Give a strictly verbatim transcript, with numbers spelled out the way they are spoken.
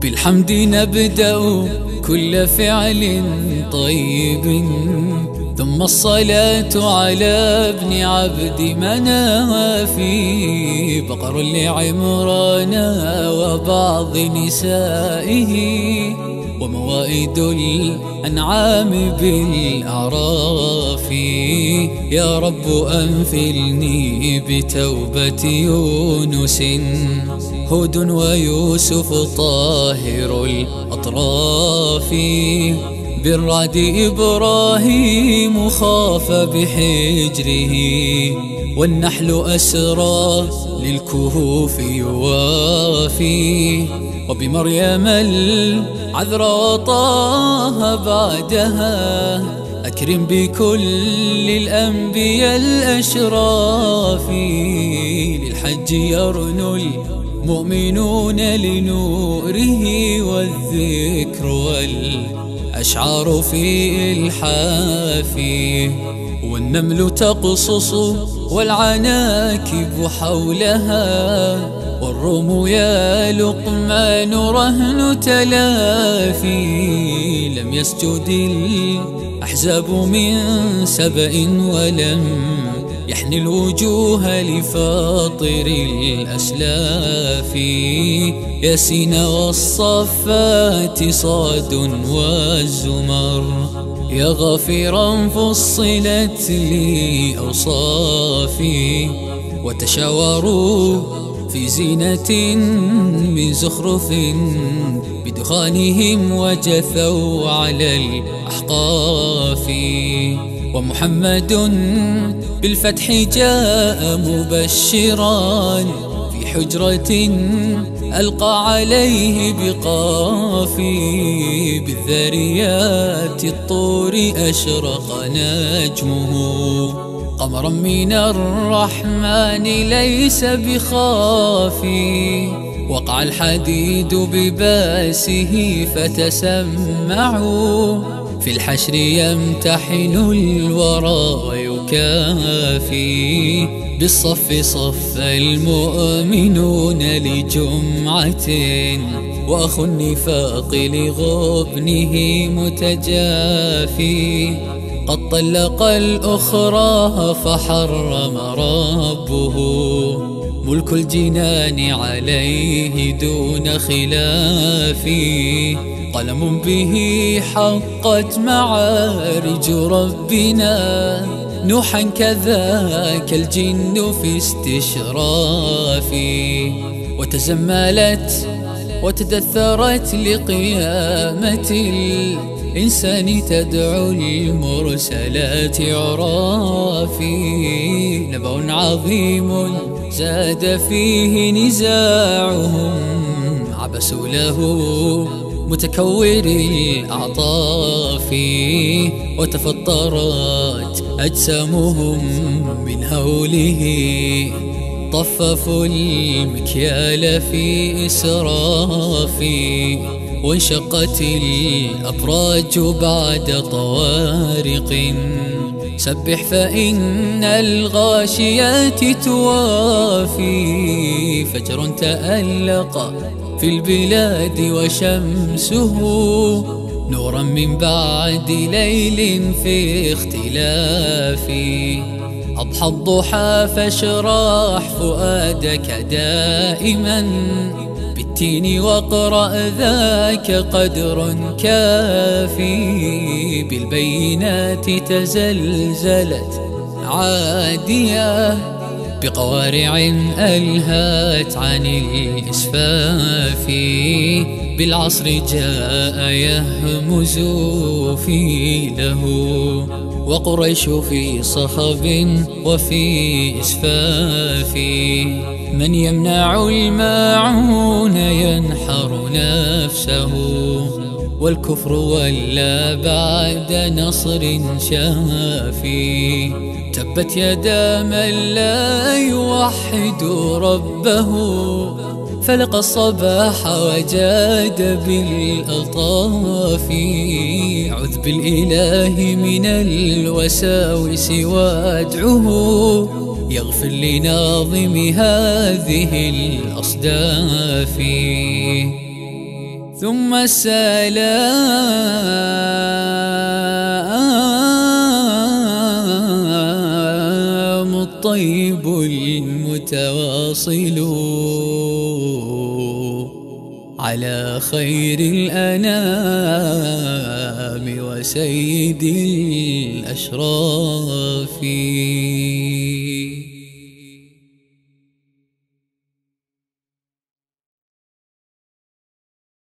بالحمد نبدأ كل فعل طيب، ثم الصلاة على ابن عبد مناف، بقر لعمران وبعض نسائه، وموائد الأنعام بالأعراف. يا رب أنفلني بتوبة يونس، هود ويوسف طاهر الأطراف، بالرعد إبراهيم خاف بحجره، والنحل أسرى للكهوف يوافي، وبمريم العذراء طه بعدها، أكرم بكل الأنبياء الأشراف. للحج يرنو المؤمنون لنوره، والذكر والأشعار في إلحاف، والنمل تقصص والعناكب حولها، والروم يا لقمان رهن تلافي. لم يسجد الأحزاب من سبأ، ولم يحن الوجوه لفاطر الأسلاف. ياسين والصفات صاد والزمر، يا غافرا فصلت لي أوصافي، وتشاوروا في زينة من زخرف بدخانهم، وجثوا على الأحقاف. ومحمد بالفتح جاء مبشرا، في حجرة ألقى عليه بقافي، بالذريات الطور أشرق نجمه، قمرا من الرحمن ليس بخافي. وقع الحديد بباسه فتسمعوا، في الحشر يمتحن الورى ويكافي. بالصف صف المؤمنون لجمعة، وأخو النفاق لغبنه متجافي. قد طلق الأخرى فحرم ربه، ملك الجنان عليه دون خلاف. قلم به حقت معارج ربنا، نوحا كذاك الجن في استشراف. وتزملت وتدثرت لقيامة الإنسان، تدعو المرسلات عرافي. نبأ عظيم زاد فيه نزاعهم، عبسوا له متكور الأعطاف، وتفطرت أجسامهم من هوله، طففوا المكيال في إسراف. وانشقت الأبراج بعد طوارق، سبح فإن الغاشيات توافي. فجر تألق في البلاد وشمسه، نورا من بعد ليل في اختلاف. أضحى الضحى فاشرح فؤادك دائما، بالتين واقرأ ذاك قدر كافي. بالبينات تزلزلت عادية، بقوارع ألهت عن الإسفاف. بالعصر جاء يهمز في له، وقريش في صخب وفي إسفاف. من يمنع الماعون ينحر نفسه، والكفر ولا بعد نصر شافي. تبت يدا من لا يوحد ربه، فلقى الصباح وجاد بالألطاف. عذ بالإله من الوساوس وادعه، يغفر لناظم هذه الأصداف. ثم السلام الطيب المتواصل على خير الأنام وسيد الأشراف.